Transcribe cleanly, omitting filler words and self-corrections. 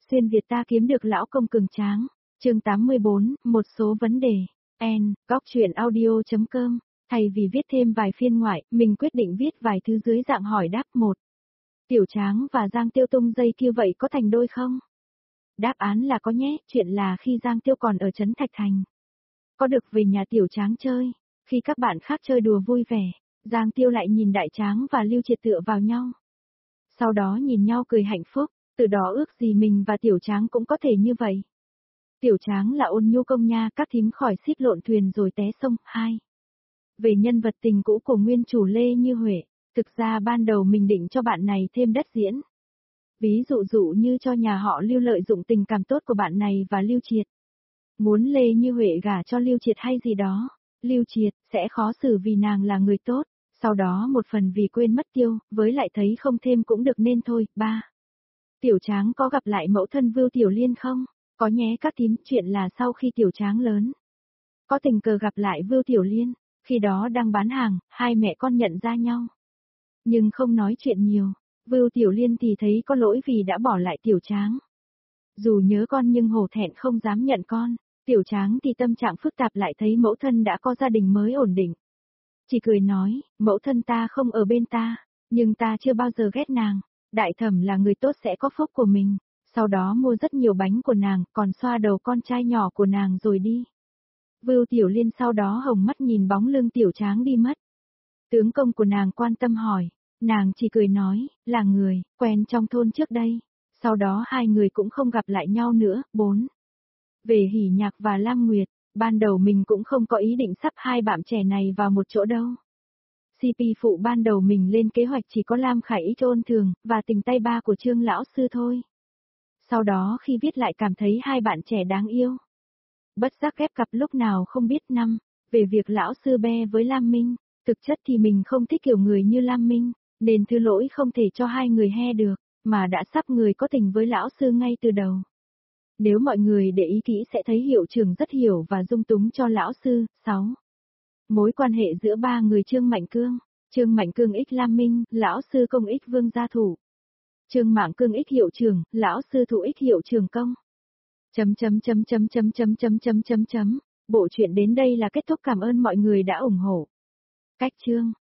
Xuyên Việt ta kiếm được lão công cường tráng. Chương 84, một số vấn đề. Góc truyện audio.com. Thay vì viết thêm vài phiên ngoại, mình quyết định viết vài thứ dưới dạng hỏi đáp. 1. Tiểu Tráng và Giang Tiêu tung dây kia vậy có thành đôi không? Đáp án là có nhé, chuyện là khi Giang Tiêu còn ở trấn Thạch Thành. Có được về nhà Tiểu Tráng chơi, khi các bạn khác chơi đùa vui vẻ, Giang Tiêu lại nhìn Đại Tráng và Lưu Triệt tựa vào nhau. Sau đó nhìn nhau cười hạnh phúc, từ đó ước gì mình và Tiểu Tráng cũng có thể như vậy. Tiểu Tráng là ôn nhu công nha, các thím khỏi xít lộn thuyền rồi té sông. 2. Về nhân vật tình cũ của nguyên chủ Lê Như Huệ, thực ra ban đầu mình định cho bạn này thêm đất diễn. Ví dụ như cho nhà họ Lưu lợi dụng tình cảm tốt của bạn này và Lưu Triệt. Muốn Lê Như Huệ gả cho Lưu Triệt hay gì đó, Lưu Triệt sẽ khó xử vì nàng là người tốt, sau đó một phần vì quên mất Tiêu, với lại thấy không thêm cũng được nên thôi. 3. Tiểu Tráng có gặp lại mẫu thân Vưu Tiểu Liên không? Có nhé các thím, chuyện là sau khi Tiểu Tráng lớn, có tình cờ gặp lại Vưu Tiểu Liên, khi đó đang bán hàng, hai mẹ con nhận ra nhau. Nhưng không nói chuyện nhiều, Vưu Tiểu Liên thì thấy có lỗi vì đã bỏ lại Tiểu Tráng. Dù nhớ con nhưng hổ thẹn không dám nhận con, Tiểu Tráng thì tâm trạng phức tạp lại thấy mẫu thân đã có gia đình mới ổn định. Chỉ cười nói, mẫu thân ta không ở bên ta, nhưng ta chưa bao giờ ghét nàng, Đại Thẩm là người tốt sẽ có phúc của mình. Sau đó mua rất nhiều bánh của nàng, còn xoa đầu con trai nhỏ của nàng rồi đi. Vưu Tiểu Liên sau đó hồng mắt nhìn bóng lưng Tiểu Tráng đi mất. Tướng công của nàng quan tâm hỏi, nàng chỉ cười nói, là người, quen trong thôn trước đây. Sau đó hai người cũng không gặp lại nhau nữa. 4. Về Hỉ Nhạc và Lam Nguyệt, ban đầu mình cũng không có ý định sắp hai bạn trẻ này vào một chỗ đâu. CP phụ ban đầu mình lên kế hoạch chỉ có Lam Khải Ích Ôn Thường, và tình tay ba của Trương Lão Sư thôi. Sau đó khi viết lại cảm thấy hai bạn trẻ đáng yêu. Bất giác ghép cặp lúc nào không biết. 5. Về việc Lão Sư be với Lam Minh, thực chất thì mình không thích kiểu người như Lam Minh, nên thứ lỗi không thể cho hai người he được, mà đã sắp người có tình với Lão Sư ngay từ đầu. Nếu mọi người để ý kỹ sẽ thấy hiệu trưởng rất hiểu và dung túng cho Lão Sư. 6. Mối quan hệ giữa ba người Trương Mạnh Cương ích Lam Minh, Lão Sư công ích Vương Gia Thủ. Trương Mạn Cương ích hiệu trưởng, Lão Sư Thủ ích hiệu trưởng công. Bộ truyện đến đây là kết thúc, cảm ơn mọi người đã ủng hộ. Cách chương